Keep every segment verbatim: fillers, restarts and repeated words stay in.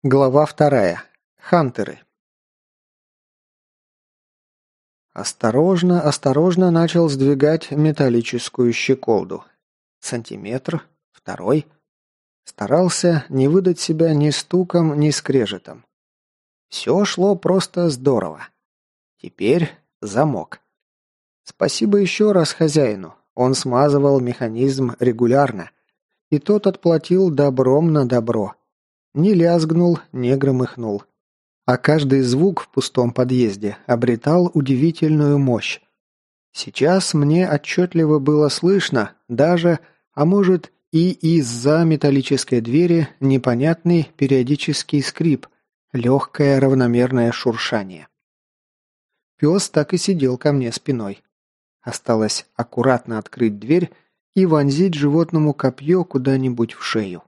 Глава вторая. Хантеры. Осторожно, осторожно начал сдвигать металлическую щеколду. Сантиметр, второй. Старался не выдать себя ни стуком, ни скрежетом. Все шло просто здорово. Теперь замок. Спасибо еще раз хозяину. Он смазывал механизм регулярно. И тот отплатил добром на добро. Не лязгнул, не громыхнул. А каждый звук в пустом подъезде обретал удивительную мощь. Сейчас мне отчетливо было слышно даже, а может и из-за металлической двери, непонятный периодический скрип, легкое равномерное шуршание. Пес так и сидел ко мне спиной. Осталось аккуратно открыть дверь и вонзить животному копье куда-нибудь в шею.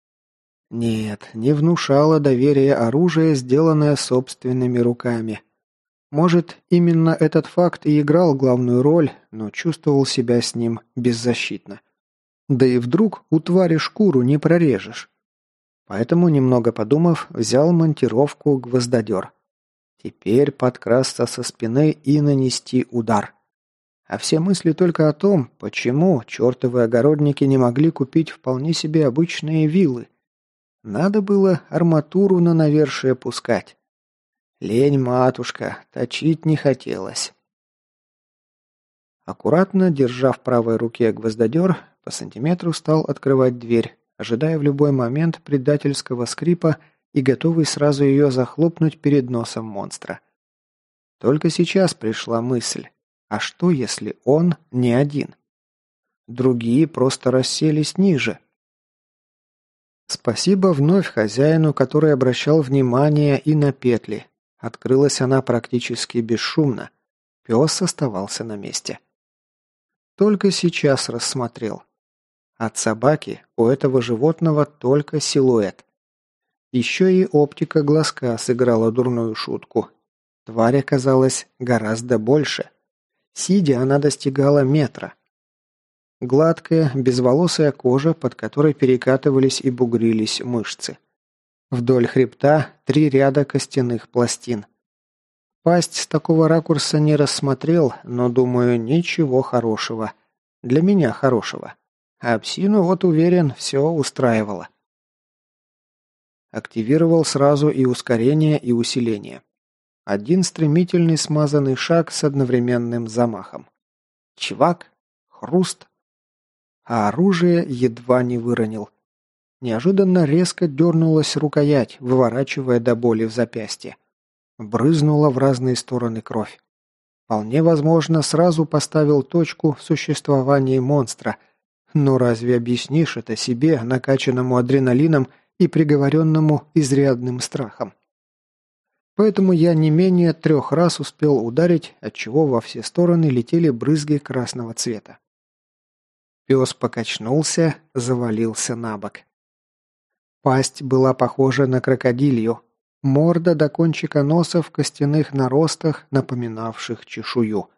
Нет, не внушало доверия оружие, сделанное собственными руками. Может, именно этот факт и играл главную роль, но чувствовал себя с ним беззащитно. Да и вдруг у твари шкуру не прорежешь. Поэтому, немного подумав, взял монтировку гвоздодер. Теперь подкрасться со спины и нанести удар. А все мысли только о том, почему чертовы огородники не могли купить вполне себе обычные вилы. Надо было арматуру на навершие пускать. Лень, матушка, точить не хотелось. Аккуратно, держа в правой руке гвоздодер, по сантиметру стал открывать дверь, ожидая в любой момент предательского скрипа и готовый сразу ее захлопнуть перед носом монстра. Только сейчас пришла мысль, а что если он не один? Другие просто расселись ниже. Спасибо вновь хозяину, который обращал внимание и на петли. Открылась она практически бесшумно. Пес оставался на месте. Только сейчас рассмотрел. От собаки у этого животного только силуэт. Еще и оптика глазка сыграла дурную шутку. Тварь оказалась гораздо больше. Сидя, она достигала метра. Гладкая, безволосая кожа, под которой перекатывались и бугрились мышцы. Вдоль хребта три ряда костяных пластин. Пасть с такого ракурса не рассмотрел, но, думаю, ничего хорошего. Для меня хорошего. А псину, вот уверен, все устраивало. Активировал сразу и ускорение, и усиление. Один стремительный смазанный шаг с одновременным замахом. Чвак, хруст. А оружие едва не выронил. Неожиданно резко дернулась рукоять, выворачивая до боли в запястье. Брызнула в разные стороны кровь. Вполне возможно, сразу поставил точку в существовании монстра. Но разве объяснишь это себе, накачанному адреналином и приговоренному изрядным страхом? Поэтому я не менее трех раз успел ударить, отчего во все стороны летели брызги красного цвета. Пес покачнулся, завалился на бок. Пасть была похожа на крокодилью, морда до кончика носа в костяных наростах, напоминавших чешую.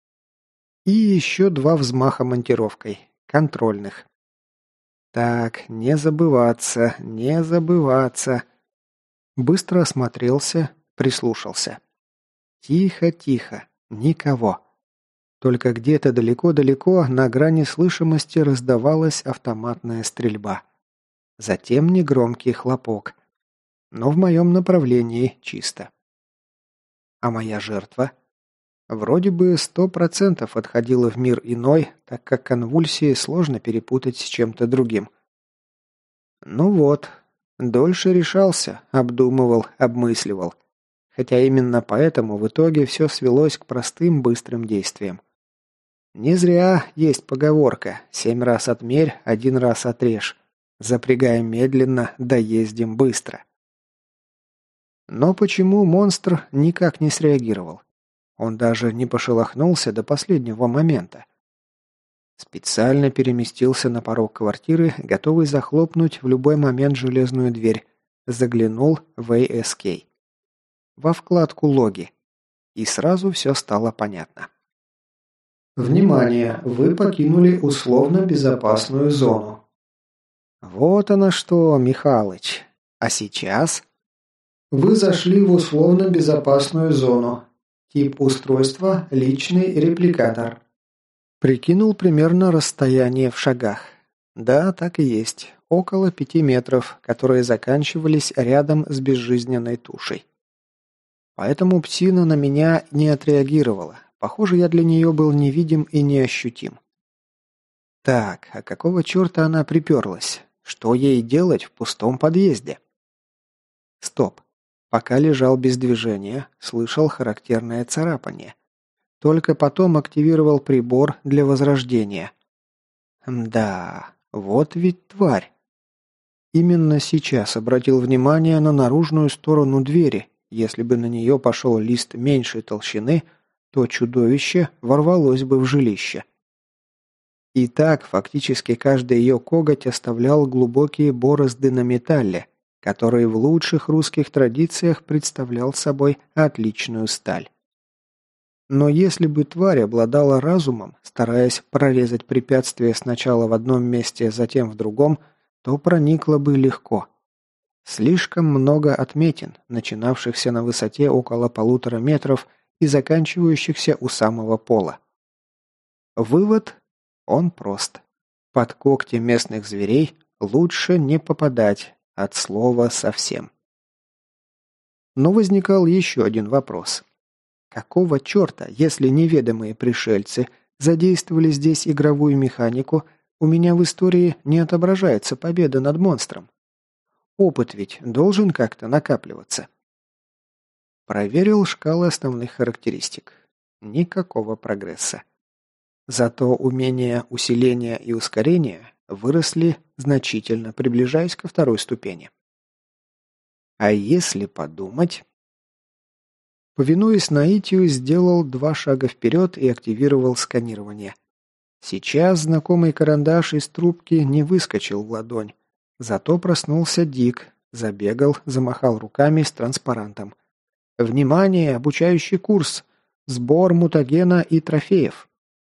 И еще два взмаха монтировкой, контрольных. Так, не забываться, не забываться. Быстро осмотрелся, прислушался. Тихо, тихо, никого. Только где-то далеко-далеко на грани слышимости раздавалась автоматная стрельба. Затем негромкий хлопок. Но в моем направлении чисто. А моя жертва? Вроде бы сто процентов отходила в мир иной, так как конвульсии сложно перепутать с чем-то другим. Ну вот, дольше решался, обдумывал, обмысливал. Хотя именно поэтому в итоге все свелось к простым быстрым действиям. Не зря есть поговорка «семь раз отмерь, один раз отрежь». Запрягаем медленно, доездим быстро. Но почему монстр никак не среагировал? Он даже не пошелохнулся до последнего момента. Специально переместился на порог квартиры, готовый захлопнуть в любой момент железную дверь. Заглянул в эй эс кей. Во вкладку «Логи». И сразу все стало понятно. Внимание! Вы покинули условно безопасную зону. Вот оно что, Михалыч. А сейчас? Вы зашли в условно безопасную зону. Тип устройства – личный репликатор. Прикинул примерно расстояние в шагах. Да, так и есть. Около пяти метров, которые заканчивались рядом с безжизненной тушей. Поэтому псина на меня не отреагировала. Похоже, я для нее был невидим и неощутим. Так, а какого черта она приперлась? Что ей делать в пустом подъезде? Стоп. Пока лежал без движения, слышал характерное царапание. Только потом активировал прибор для возрождения. Да, вот ведь тварь. Именно сейчас обратил внимание на наружную сторону двери. Если бы на нее пошел лист меньшей толщины, то чудовище ворвалось бы в жилище. И так фактически каждый ее коготь оставлял глубокие борозды на металле, который в лучших русских традициях представлял собой отличную сталь. Но если бы тварь обладала разумом, стараясь прорезать препятствие сначала в одном месте, затем в другом, то проникла бы легко. Слишком много отметин, начинавшихся на высоте около полутора метров и заканчивающихся у самого пола. Вывод? Он прост. Под когти местных зверей лучше не попадать, от слова совсем. Но возникал еще один вопрос. Какого черта, если неведомые пришельцы задействовали здесь игровую механику, у меня в истории не отображается победа над монстром? Опыт ведь должен как-то накапливаться. Проверил шкалы основных характеристик. Никакого прогресса. Зато умения усиления и ускорения выросли значительно, приближаясь ко второй ступени. А если подумать... Повинуясь наитию, сделал два шага вперед и активировал сканирование. Сейчас знакомый карандаш из трубки не выскочил в ладонь. Зато проснулся Дик, забегал, замахал руками с транспарантом. «Внимание! Обучающий курс! Сбор мутагена и трофеев!»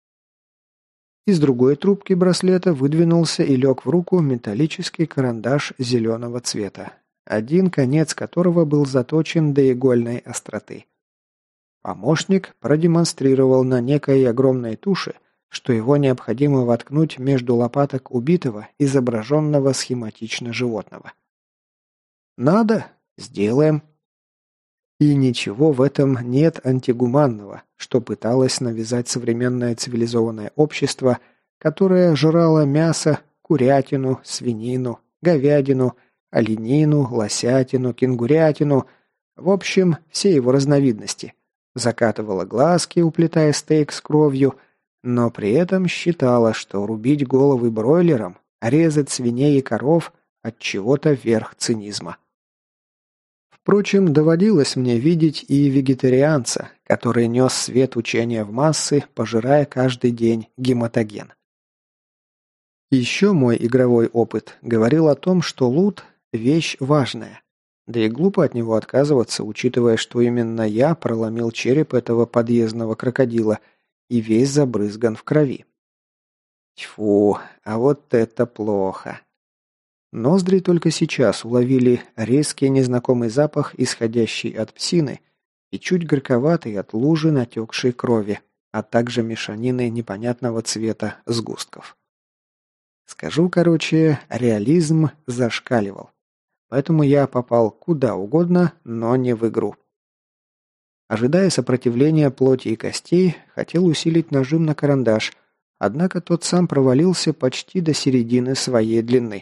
Из другой трубки браслета выдвинулся и лег в руку металлический карандаш зеленого цвета, один конец которого был заточен до игольной остроты. Помощник продемонстрировал на некой огромной туше, что его необходимо воткнуть между лопаток убитого, изображенного схематично животного. «Надо? Сделаем». И ничего в этом нет антигуманного, что пыталось навязать современное цивилизованное общество, которое жрало мясо, курятину, свинину, говядину, оленину, лосятину, кенгурятину, в общем, все его разновидности. Закатывала глазки, уплетая стейк с кровью, но при этом считала, что рубить головы бройлерам, резать свиней и коров от чего-то верх цинизма. Впрочем, доводилось мне видеть и вегетарианца, который нес свет учения в массы, пожирая каждый день гематоген. Еще мой игровой опыт говорил о том, что лут – вещь важная. Да и глупо от него отказываться, учитывая, что именно я проломил череп этого подъездного крокодила и весь забрызган в крови. Тьфу, а вот это плохо. Ноздри только сейчас уловили резкий незнакомый запах, исходящий от псины, и чуть горьковатый от лужи натекшей крови, а также мешанины непонятного цвета сгустков. Скажу короче, реализм зашкаливал. Поэтому я попал куда угодно, но не в игру. Ожидая сопротивления плоти и костей, хотел усилить нажим на карандаш, однако тот сам провалился почти до середины своей длины.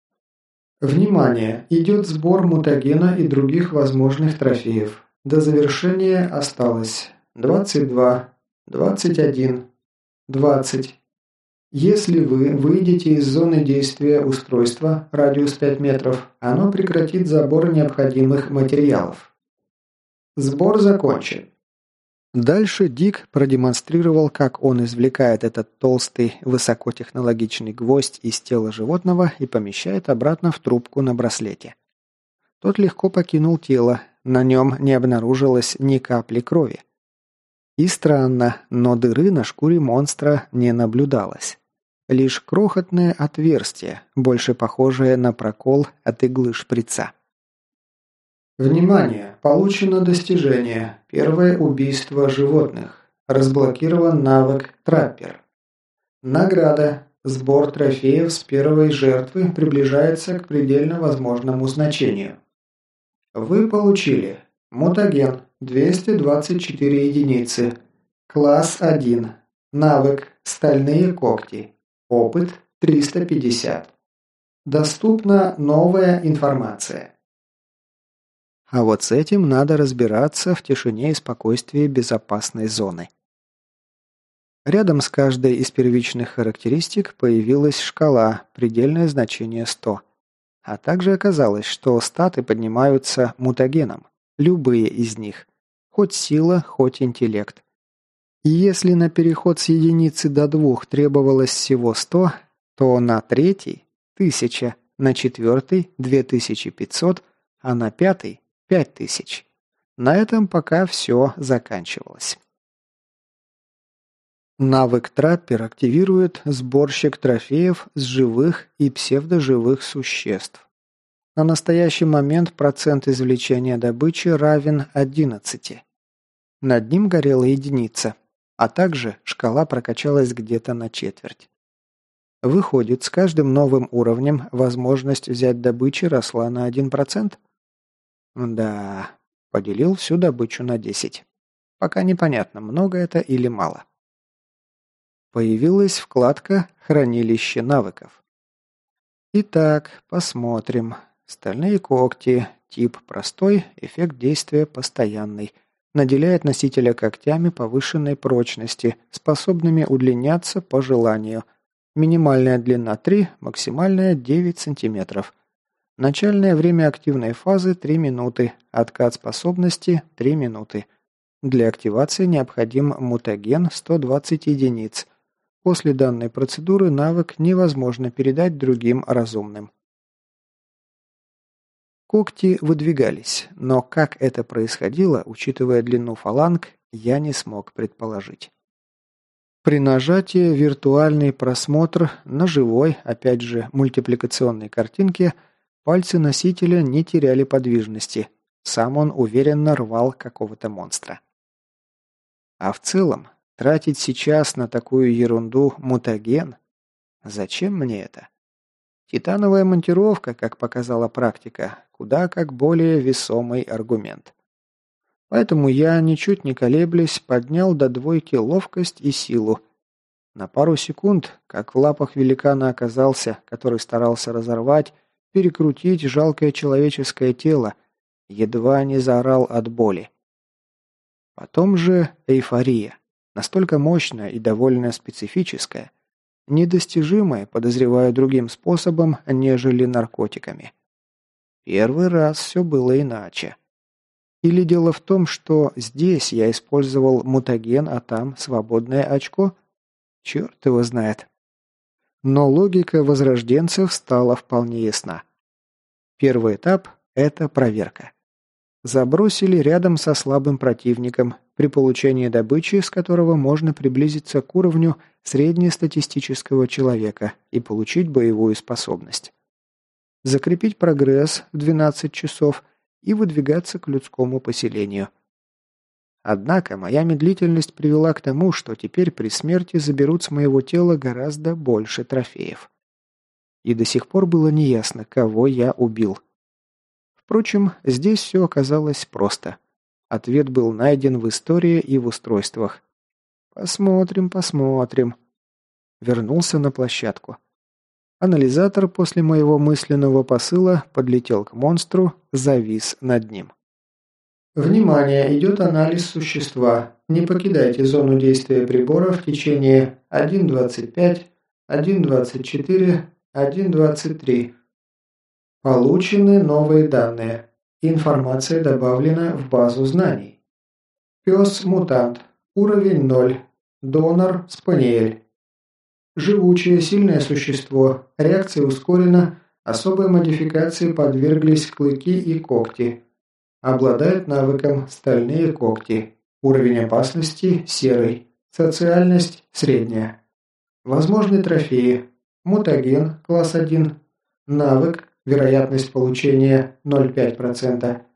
Внимание! Идет сбор мутагена и других возможных трофеев. До завершения осталось двадцать два, двадцать один, двадцать. Если вы выйдете из зоны действия устройства, радиус пять метров, оно прекратит забор необходимых материалов. Сбор закончен. Дальше Дик продемонстрировал, как он извлекает этот толстый, высокотехнологичный гвоздь из тела животного и помещает обратно в трубку на браслете. Тот легко покинул тело, на нем не обнаружилось ни капли крови. И странно, но дыры на шкуре монстра не наблюдалось. Лишь крохотное отверстие, больше похожее на прокол от иглы шприца. Внимание! Получено достижение. Первое убийство животных. Разблокирован навык «Траппер». Награда. Сбор трофеев с первой жертвы приближается к предельно возможному значению. Вы получили мутаген двести двадцать четыре единицы. Класс один. Навык «Стальные когти». Опыт триста пятьдесят. Доступна новая информация. А вот с этим надо разбираться в тишине и спокойствии безопасной зоны. Рядом с каждой из первичных характеристик появилась шкала, предельное значение сто. А также оказалось, что статы поднимаются мутагеном, любые из них, хоть сила, хоть интеллект. И если на переход с единицы до двух требовалось всего сто, то на третий – тысяча, на четвертый – две тысячи пятьсот, а на пятый – пять тысяч. На этом пока все заканчивалось. Навык «Траппер» активирует сборщик трофеев с живых и псевдоживых существ. На настоящий момент процент извлечения добычи равен одиннадцати. Над ним горела единица, а также шкала прокачалась где-то на четверть. Выходит, с каждым новым уровнем возможность взять добычи росла на один процент? Да, поделил всю добычу на десять. Пока непонятно, много это или мало. Появилась вкладка «Хранилище навыков». Итак, посмотрим. Стальные когти. Тип простой, эффект действия постоянный. Наделяет носителя когтями повышенной прочности, способными удлиняться по желанию. Минимальная длина три, максимальная девять сантиметров. Начальное время активной фазы три минуты, откат способности три минуты. Для активации необходим мутаген сто двадцать единиц. После данной процедуры навык невозможно передать другим разумным. Когти выдвигались, но как это происходило, учитывая длину фаланг, я не смог предположить. При нажатии виртуальный просмотр на живой, опять же, мультипликационной картинке пальцы носителя не теряли подвижности, сам он уверенно рвал какого-то монстра. А в целом, тратить сейчас на такую ерунду мутаген? Зачем мне это? Титановая монтировка, как показала практика, куда как более весомый аргумент. Поэтому я, ничуть не колеблясь, поднял до двойки ловкость и силу. На пару секунд, как в лапах великана оказался, который старался разорвать, перекрутить жалкое человеческое тело, едва не заорал от боли. Потом же эйфория. Настолько мощная и довольно специфическая, недостижимая, подозреваю, другим способом, нежели наркотиками. Первый раз все было иначе. Или дело в том, что здесь я использовал мутаген, а там свободное очко? Черт его знает. Но логика возрожденцев стала вполне ясна. Первый этап – это проверка. Забросили рядом со слабым противником, при получении добычи, с которого можно приблизиться к уровню среднестатистического человека и получить боевую способность. Закрепить прогресс в двенадцать часов и выдвигаться к людскому поселению. Однако моя медлительность привела к тому, что теперь при смерти заберут с моего тела гораздо больше трофеев. И до сих пор было неясно, кого я убил. Впрочем, здесь все оказалось просто. Ответ был найден в истории и в устройствах. Посмотрим, посмотрим. Вернулся на площадку. Анализатор после моего мысленного посыла подлетел к монстру, завис над ним. Внимание, идет анализ существа. Не покидайте зону действия прибора в течение один двадцать пять, один двадцать четыре, один двадцать три. Получены новые данные. Информация добавлена в базу знаний. Пес-мутант. Уровень ноль. Донор Спаниель. Живучее, сильное существо. Реакция ускорена. Особой модификации подверглись клыки и когти. Обладает навыком «Стальные когти». Уровень опасности – серый. Социальность – средняя. Возможны трофеи. Мутаген, класс один. Навык. Вероятность получения ноль целых пять десятых процента.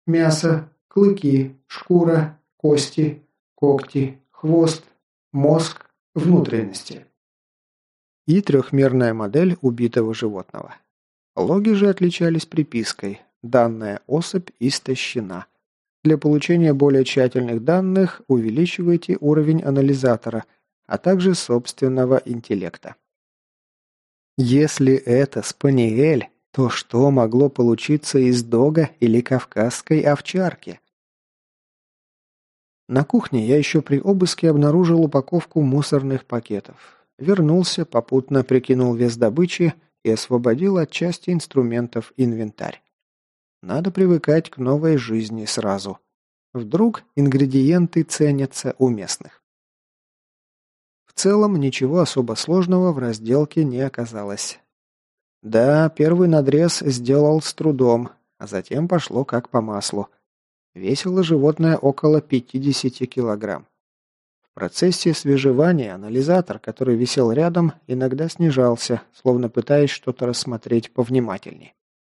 мясо, клыки, шкура, кости, когти, хвост, мозг, внутренности. И трехмерная модель убитого животного. Логи же отличались припиской «Данная особь истощена». Для получения более тщательных данных увеличивайте уровень анализатора, а также собственного интеллекта. Если это спаниель, то что могло получиться из дога или кавказской овчарки? На кухне я еще при обыске обнаружил упаковку мусорных пакетов. Вернулся, попутно прикинул вес добычи и освободил от части инструментов инвентарь. Надо привыкать к новой жизни сразу. Вдруг ингредиенты ценятся у местных. В целом ничего особо сложного в разделке не оказалось. Да, первый надрез сделал с трудом, а затем пошло как по маслу. Весило животное около пятьдесят килограмм. В процессе свежевания анализатор, который висел рядом, иногда снижался, словно пытаясь что-то рассмотреть повнимательнее.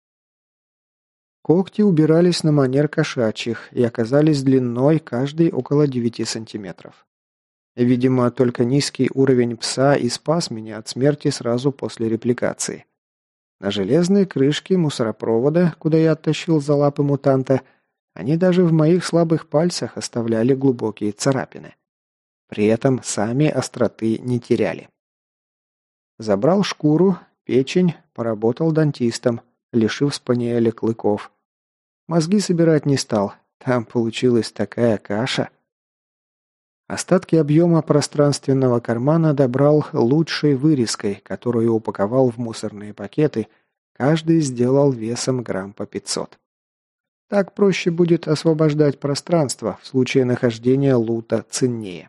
Когти убирались на манер кошачьих и оказались длиной каждый около девяти сантиметров. Видимо, только низкий уровень пса и спас меня от смерти сразу после репликации. На железной крышке мусоропровода, куда я оттащил за лапы мутанта, они даже в моих слабых пальцах оставляли глубокие царапины. При этом сами остроты не теряли. Забрал шкуру, печень, поработал дантистом, лишив спаниеля клыков. Мозги собирать не стал, там получилась такая каша. Остатки объема пространственного кармана добрал лучшей вырезкой, которую упаковал в мусорные пакеты, каждый сделал весом грамм по пятьсот. Так проще будет освобождать пространство, в случае нахождения лута ценнее.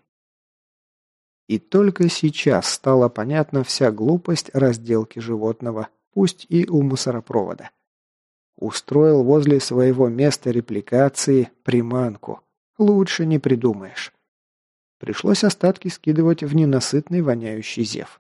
И только сейчас стала понятна вся глупость разделки животного, пусть и у мусоропровода. Устроил возле своего места репликации приманку. Лучше не придумаешь. Пришлось остатки скидывать в ненасытный воняющий зев.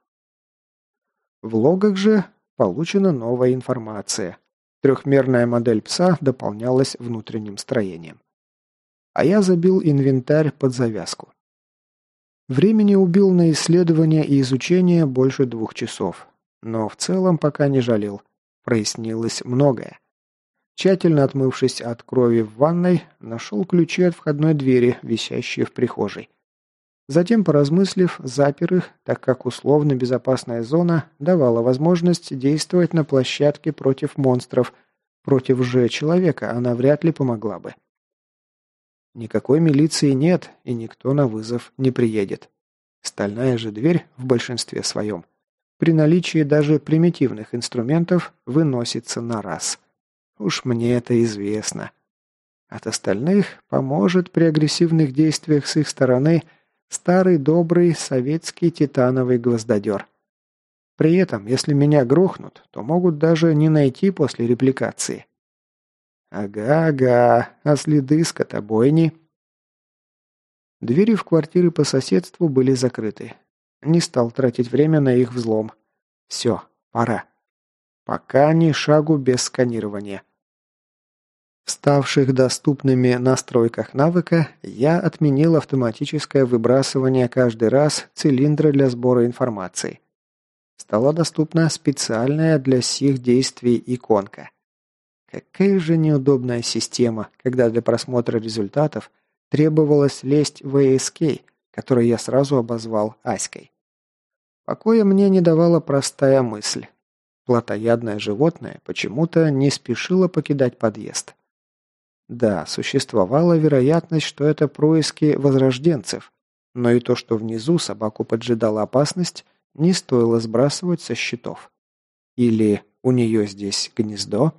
В логах же получена новая информация. Трехмерная модель пса дополнялась внутренним строением. А я забил инвентарь под завязку. Времени убил на исследование и изучение больше двух часов. Но в целом пока не жалел. Прояснилось многое. Тщательно отмывшись от крови в ванной, нашел ключи от входной двери, висящие в прихожей. Затем, поразмыслив, запер их, так как условно-безопасная зона давала возможность действовать на площадке против монстров. Против же человека она вряд ли помогла бы. Никакой милиции нет, и никто на вызов не приедет. Стальная же дверь, в большинстве своем, при наличии даже примитивных инструментов, выносится на раз. Уж мне это известно. От остальных поможет при агрессивных действиях с их стороны старый добрый советский титановый гвоздодер. При этом, если меня грохнут, то могут даже не найти после репликации. Ага-ага, а следы скотобойни? Двери в квартиры по соседству были закрыты. Не стал тратить время на их взлом. Все, пора. Пока ни шагу без сканирования. В ставших доступными настройках навыка я отменил автоматическое выбрасывание каждый раз цилиндра для сбора информации. Стала доступна специальная для сих действий иконка. Какая же неудобная система, когда для просмотра результатов требовалось лезть в эй эс кей, который я сразу обозвал Аськой. Покоя мне не давала простая мысль. Плотоядное животное почему-то не спешило покидать подъезд. Да, существовала вероятность, что это происки возрожденцев, но и то, что внизу собаку поджидала опасность, не стоило сбрасывать со счетов. Или у нее здесь гнездо?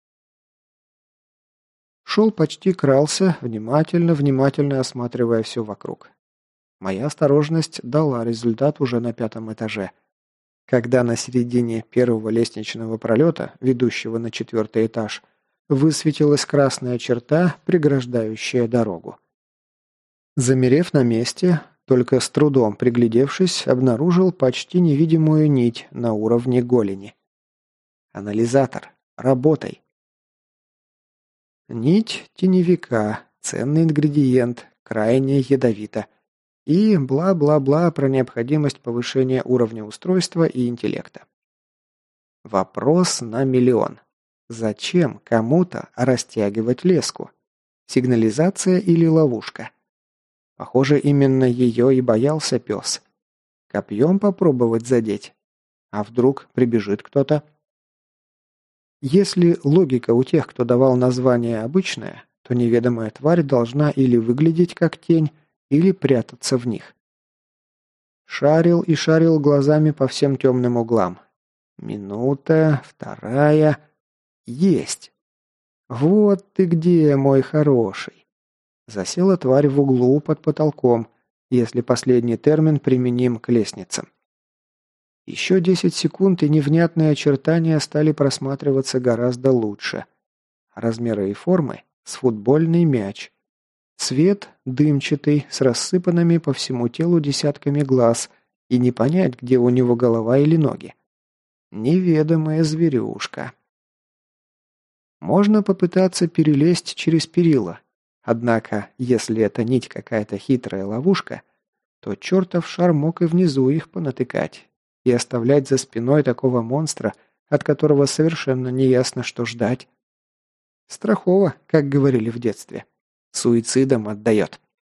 Шел почти крался, внимательно-внимательно осматривая все вокруг. Моя осторожность дала результат уже на пятом этаже. Когда на середине первого лестничного пролета, ведущего на четвертый этаж, высветилась красная черта, преграждающая дорогу. Замерев на месте, только с трудом приглядевшись, обнаружил почти невидимую нить на уровне голени. «Анализатор, работай!» Нить теневика, ценный ингредиент, крайне ядовито. И бла-бла-бла про необходимость повышения уровня устройства и интеллекта. Вопрос на миллион. Зачем кому-то растягивать леску? Сигнализация или ловушка? Похоже, именно ее и боялся пес. Копьем попробовать задеть? А вдруг прибежит кто-то? Если логика у тех, кто давал название, обычная, то неведомая тварь должна или выглядеть как тень, или прятаться в них. Шарил и шарил глазами по всем темным углам. Минута, вторая. Есть! Вот ты где, мой хороший. Засела тварь в углу под потолком, если последний термин применим к лестницам. Еще десять секунд, и невнятные очертания стали просматриваться гораздо лучше. Размеры и формы с футбольный мяч. Цвет дымчатый, с рассыпанными по всему телу десятками глаз, и не понять, где у него голова или ноги. Неведомая зверюшка. Можно попытаться перелезть через перила. Однако, если это нить какая-то хитрая ловушка, то чертов шар мог и внизу их понатыкать. И оставлять за спиной такого монстра, от которого совершенно неясно, что ждать. Страхово, как говорили в детстве. Суицидом отдает.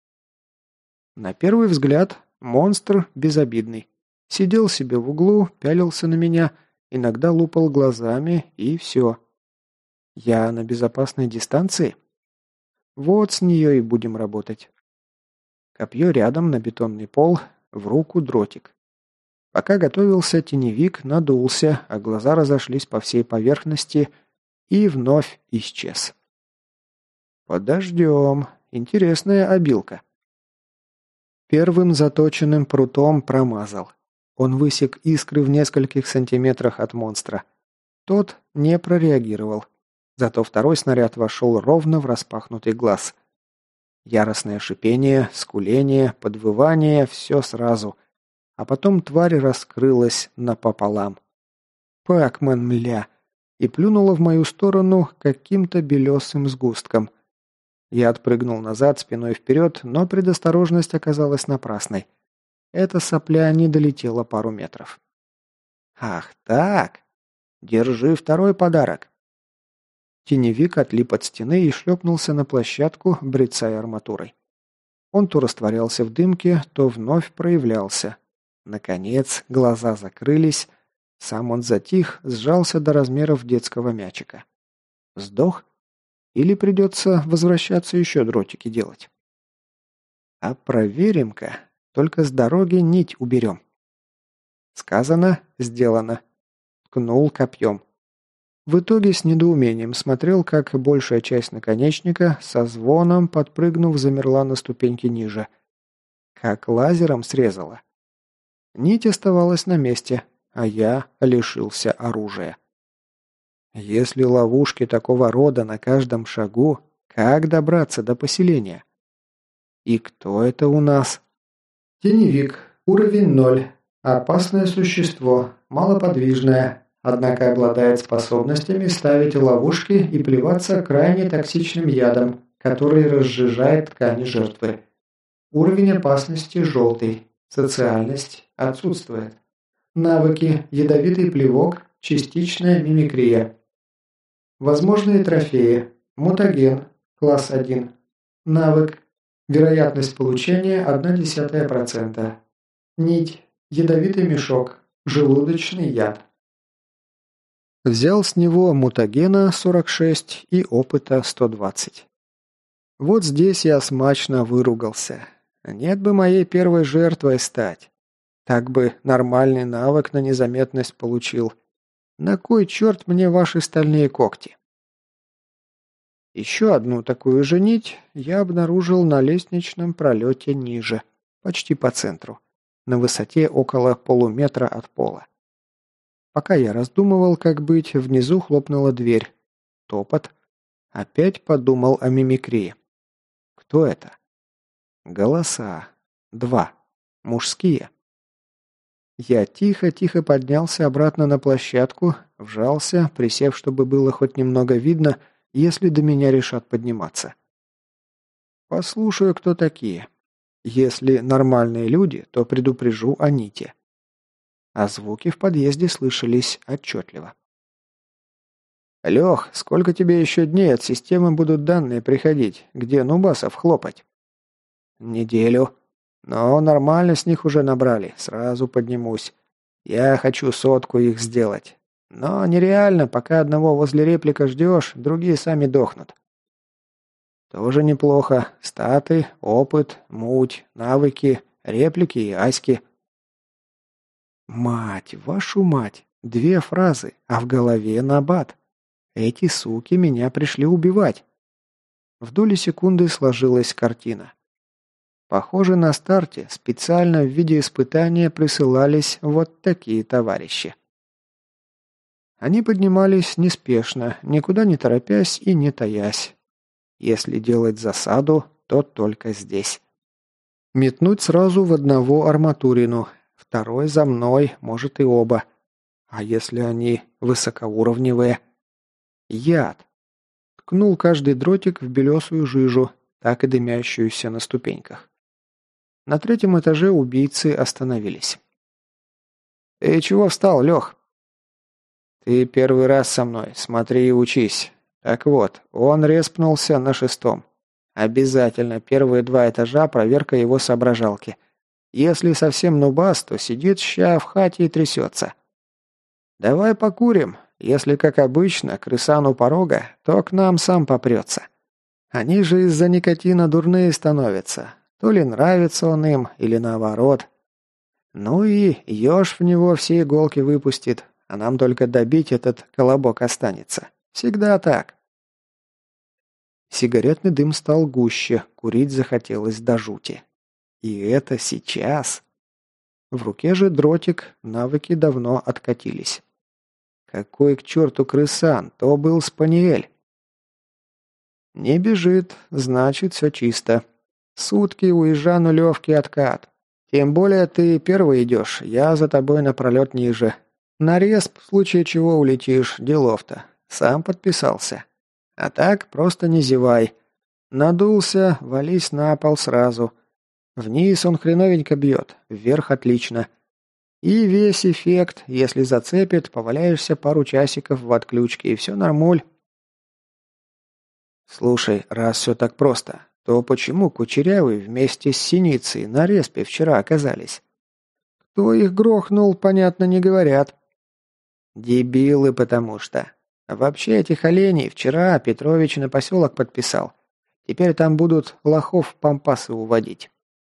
На первый взгляд, монстр безобидный. Сидел себе в углу, пялился на меня, иногда лупал глазами, и все. Я на безопасной дистанции? Вот с нее и будем работать. Копье рядом на бетонный пол, в руку дротик. Пока готовился, теневик надулся, а глаза разошлись по всей поверхности и вновь исчез. Подождем. Интересная обилка. Первым заточенным прутом промазал. Он высек искры в нескольких сантиметрах от монстра. Тот не прореагировал. Зато второй снаряд вошел ровно в распахнутый глаз. Яростное шипение, скуление, подвывание – все сразу. А потом тварь раскрылась напополам. Пакман, мля! И плюнула в мою сторону каким-то белесым сгустком. Я отпрыгнул назад, спиной вперед, но предосторожность оказалась напрасной. Эта сопля не долетела пару метров. «Ах так! Держи второй подарок!» Теневик отлип от стены и шлепнулся на площадку, брецая арматурой. Он то растворялся в дымке, то вновь проявлялся. Наконец, глаза закрылись, сам он затих, сжался до размеров детского мячика. Сдох? Или придется возвращаться еще дротики делать? А проверим-ка, только с дороги нить уберем. Сказано, сделано. Ткнул копьем. В итоге с недоумением смотрел, как большая часть наконечника со звоном, подпрыгнув, замерла на ступеньке ниже. Как лазером срезала. Нить оставалась на месте, а я лишился оружия. Если ловушки такого рода на каждом шагу, как добраться до поселения? И кто это у нас? Теневик, уровень ноль. Опасное существо, малоподвижное, однако обладает способностями ставить ловушки и плеваться крайне токсичным ядом, который разжижает ткани жертвы. Уровень опасности желтый. Социальность отсутствует. Навыки: ядовитый плевок, частичная мимикрия. Возможные трофеи: мутаген, класс один. Навык: вероятность получения одна десятая процента. Нить: ядовитый мешок, желудочный яд. Взял с него мутагена сорок шесть и опыта сто двадцать. Вот здесь я смачно выругался. Нет бы моей первой жертвой стать. Так бы нормальный навык на незаметность получил. На кой черт мне ваши стальные когти? Еще одну такую же нить я обнаружил на лестничном пролете ниже, почти по центру, на высоте около полуметра от пола. Пока я раздумывал, как быть, внизу хлопнула дверь. Топот. Опять подумал о мимикрии. Кто это? Голоса. Два. Мужские. Я тихо-тихо поднялся обратно на площадку, вжался, присев, чтобы было хоть немного видно, если до меня решат подниматься. Послушаю, кто такие. Если нормальные люди, то предупрежу о Ните. А звуки в подъезде слышались отчетливо. «Лех, сколько тебе еще дней от системы будут данные приходить, где нубасов хлопать?» «Неделю. Но нормально с них уже набрали, сразу поднимусь. Я хочу сотку их сделать. Но нереально, пока одного возле реплика ждешь, другие сами дохнут». «Тоже неплохо. Статы, опыт, муть, навыки, реплики и аськи». «Мать, вашу мать! Две фразы, а в голове набат. Эти суки меня пришли убивать». В доли секунды сложилась картина. Похоже, на старте специально в виде испытания присылались вот такие товарищи. Они поднимались неспешно, никуда не торопясь и не таясь. Если делать засаду, то только здесь. Метнуть сразу в одного арматурину, второй за мной, может и оба. А если они высокоуровневые? Яд. Ткнул каждый дротик в белесую жижу, так и дымящуюся на ступеньках. На третьем этаже убийцы остановились. «Ты чего встал, Лех?» «Ты первый раз со мной, смотри и учись. Так вот, он респнулся на шестом. Обязательно первые два этажа проверка его соображалки. Если совсем нубас, то сидит ща в хате и трясется. Давай покурим. Если, как обычно, крысан у порога, то к нам сам попрется. Они же из-за никотина дурные становятся. То ли нравится он им, или наоборот. Ну и еж в него все иголки выпустит, а нам только добить этот колобок останется. Всегда так». Сигаретный дым стал гуще, курить захотелось до жути. И это сейчас. В руке же дротик, навыки давно откатились. Какой к черту крысан, то был спаниель. Не бежит, значит все чисто. Сутки уезжа нулевки откат. Тем более ты первый идешь, я за тобой напролет ниже. На респ, в случае чего улетишь, делов-то. Сам подписался. А так просто не зевай. Надулся, вались на пол сразу. Вниз он хреновенько бьет, вверх отлично. И весь эффект, если зацепит, поваляешься пару часиков в отключке, и все нормуль. Слушай, раз все так просто, то почему Кучерявый вместе с Синицей на респе вчера оказались? Кто их грохнул, понятно, не говорят. Дебилы, потому что. Вообще этих оленей вчера Петрович на поселок подписал. Теперь там будут лохов в пампасы уводить.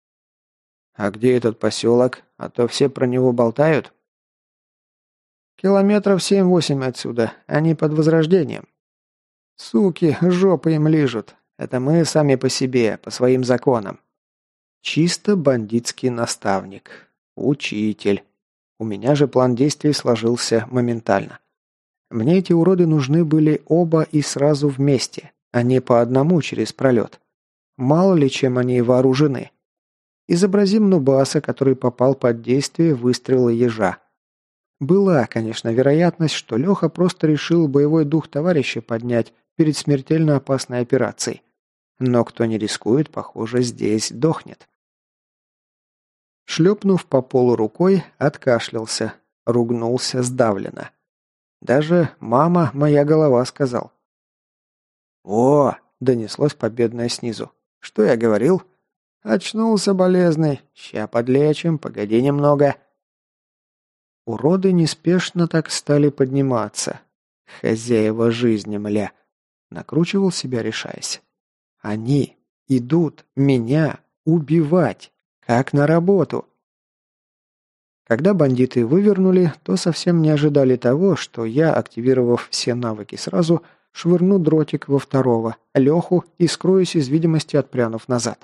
А где этот поселок? А то все про него болтают. Километров семь-восемь отсюда, они под Возрождением. Суки, жопы им лижут. Это мы сами по себе, по своим законам. Чисто бандитский наставник. Учитель. У меня же план действий сложился моментально. Мне эти уроды нужны были оба и сразу вместе, а не по одному через пролет. Мало ли чем они вооружены. Изобразим нубаса, который попал под действие выстрела ежа. Была, конечно, вероятность, что Леха просто решил боевой дух товарища поднять перед смертельно опасной операцией. Но кто не рискует, похоже, здесь дохнет. Шлепнув по полу рукой, откашлялся, ругнулся сдавленно. Даже «мама, моя голова» сказал. «О!» — донеслось победное снизу. «Что я говорил?» «Очнулся болезный. Ща подлечим, погоди немного». Уроды неспешно так стали подниматься. Хозяева жизни, мля. Накручивал себя, решаясь. Они идут меня убивать, как на работу. Когда бандиты вывернули, то совсем не ожидали того, что я, активировав все навыки сразу, швырну дротик во второго, Леху, и скроюсь из видимости, отпрянув назад.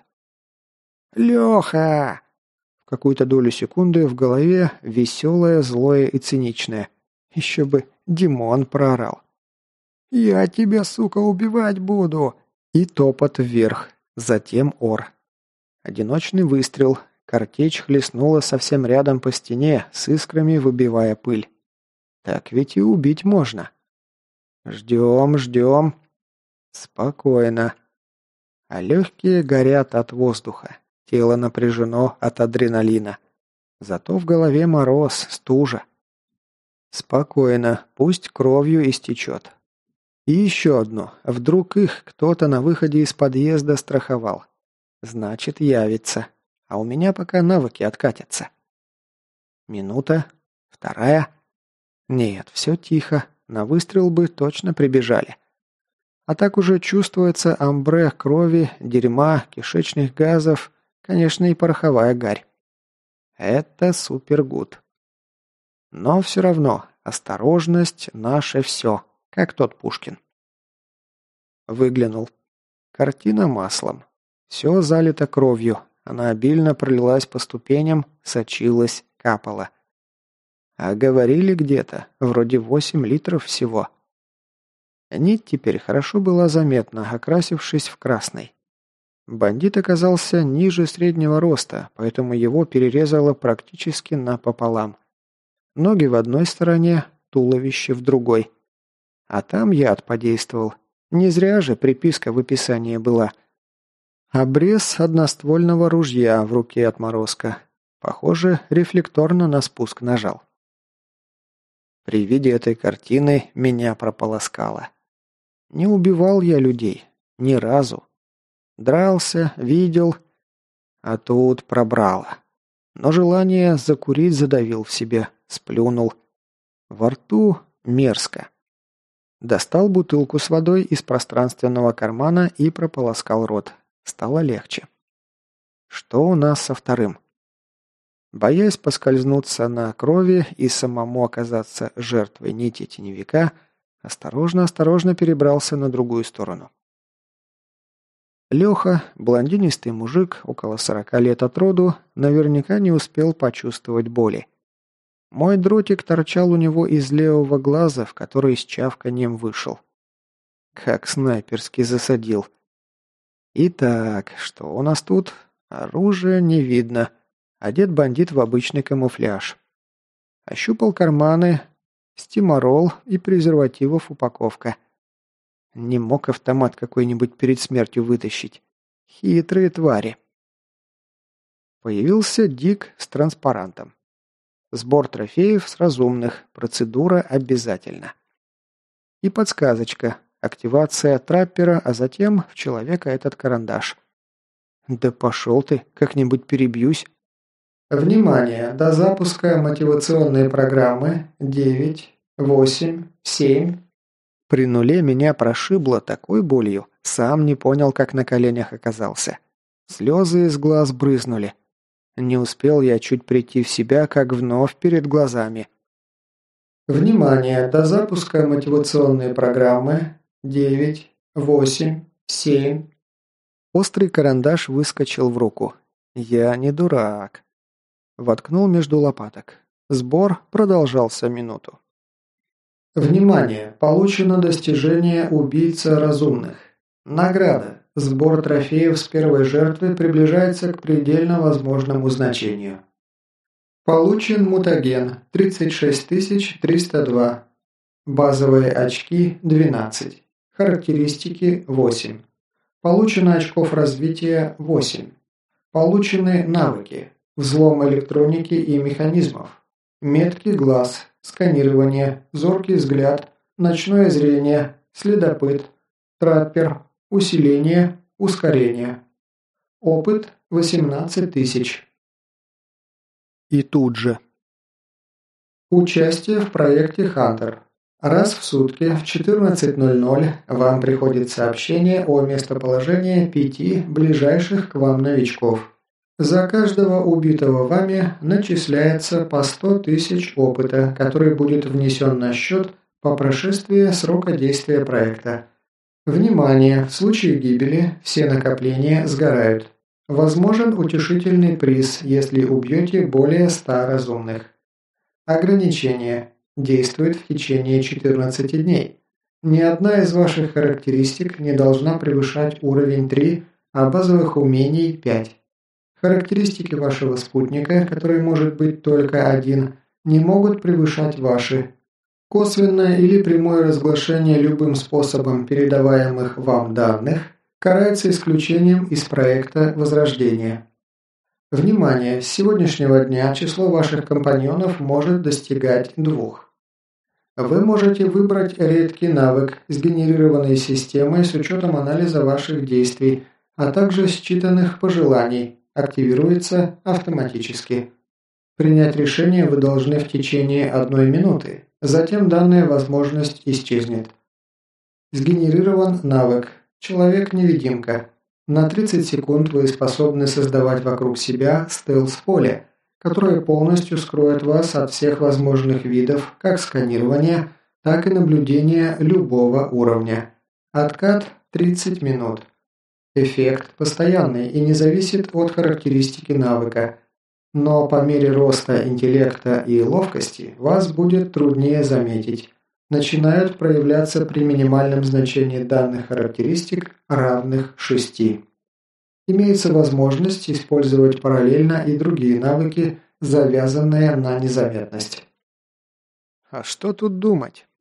«Леха!» В какую-то долю секунды в голове веселое, злое и циничное. Еще бы Димон проорал. «Я тебя, сука, убивать буду!» И топот вверх, затем ор. Одиночный выстрел. Картечь хлестнула совсем рядом по стене, с искрами выбивая пыль. Так ведь и убить можно. Ждем, ждем. Спокойно. А легкие горят от воздуха. Тело напряжено от адреналина. Зато в голове мороз, стужа. Спокойно, пусть кровью истечет. И еще одно. Вдруг их кто-то на выходе из подъезда страховал. Значит, явится. А у меня пока навыки откатятся. Минута. Вторая. Нет, все тихо. На выстрел бы точно прибежали. А так уже чувствуется амбре крови, дерьма, кишечных газов, конечно, и пороховая гарь. Это супергуд. Но все равно, осторожность – наше все, как тот Пушкин. Выглянул. Картина маслом. Все залито кровью, она обильно пролилась по ступеням, сочилась, капала. А говорили где-то, вроде восемь литров всего. Нить теперь хорошо была заметна, окрасившись в красный. Бандит оказался ниже среднего роста, поэтому его перерезало практически напополам. Ноги в одной стороне, туловище в другой. А там яд подействовал. Не зря же приписка в описании была. Обрез одноствольного ружья в руке отморозка. Похоже, рефлекторно на спуск нажал. При виде этой картины меня прополоскало. Не убивал я людей. Ни разу. Дрался, видел. А тут пробрало. Но желание закурить задавил в себе. Сплюнул. Во рту мерзко. Достал бутылку с водой из пространственного кармана и прополоскал рот. Стало легче. Что у нас со вторым? Боясь поскользнуться на крови и самому оказаться жертвой нити теневика, осторожно-осторожно перебрался на другую сторону. Леха, блондинистый мужик, около сорока лет от роду, наверняка не успел почувствовать боли. Мой дротик торчал у него из левого глаза, в который с чавканьем вышел. Как снайперски засадил. Итак, что у нас тут? Оружия не видно. Одет бандит в обычный камуфляж. Ощупал карманы, стиморол и презервативов упаковка. Не мог автомат какой-нибудь перед смертью вытащить. Хитрые твари. Появился Дик с транспарантом. Сбор трофеев с разумных. Процедура обязательна. И подсказочка. Активация траппера, а затем в человека этот карандаш. Да пошел ты, как-нибудь перебьюсь. Внимание! До запуска мотивационной программы девять, восемь, семь. При нуле меня прошибло такой болью, сам не понял, как на коленях оказался. Слезы из глаз брызнули. Не успел я чуть прийти в себя, как вновь перед глазами. Внимание! До запуска мотивационной программы девять, восемь, семь. Острый карандаш выскочил в руку. Я не дурак. Воткнул между лопаток. Сбор продолжался минуту. Внимание! Получено достижение убийца разумных. Награда. Сбор трофеев с первой жертвы приближается к предельно возможному значению. Получен мутаген тридцать шесть тысяч триста два. Базовые очки двенадцать. Характеристики восемь. Получено очков развития восемь. Получены навыки. Взлом электроники и механизмов. Меткий глаз. Сканирование. Зоркий взгляд. Ночное зрение. Следопыт. Траппер. Усиление. Ускорение. Опыт восемнадцать тысяч. И тут же. Участие в проекте «Хантер». Раз в сутки в четырнадцать ноль ноль вам приходит сообщение о местоположении пяти ближайших к вам новичков. За каждого убитого вами начисляется по сто тысяч опыта, который будет внесен на счет по прошествии срока действия проекта. Внимание! В случае гибели все накопления сгорают. Возможен утешительный приз, если убьете более ста разумных. Ограничение. Действует в течение четырнадцати дней. Ни одна из ваших характеристик не должна превышать уровень три, а базовых умений пять. Характеристики вашего спутника, который может быть только один, не могут превышать ваши. Косвенное или прямое разглашение любым способом передаваемых вам данных карается исключением из проекта Возрождения. Внимание! С сегодняшнего дня число ваших компаньонов может достигать двух. Вы можете выбрать редкий навык, сгенерированный системой с учетом анализа ваших действий, а также считанных пожеланий, активируется автоматически. Принять решение вы должны в течение одной минуты, затем данная возможность исчезнет. Сгенерирован навык «Человек-невидимка». На тридцать секунд вы способны создавать вокруг себя стелс-поле, которое полностью скроет вас от всех возможных видов как сканирования, так и наблюдения любого уровня. Откат тридцать минут. Эффект постоянный и не зависит от характеристики навыка. Но по мере роста интеллекта и ловкости вас будет труднее заметить. Начинают проявляться при минимальном значении данных характеристик, равных шести. Имеется возможность использовать параллельно и другие навыки, завязанные на незаметность. А что тут думать?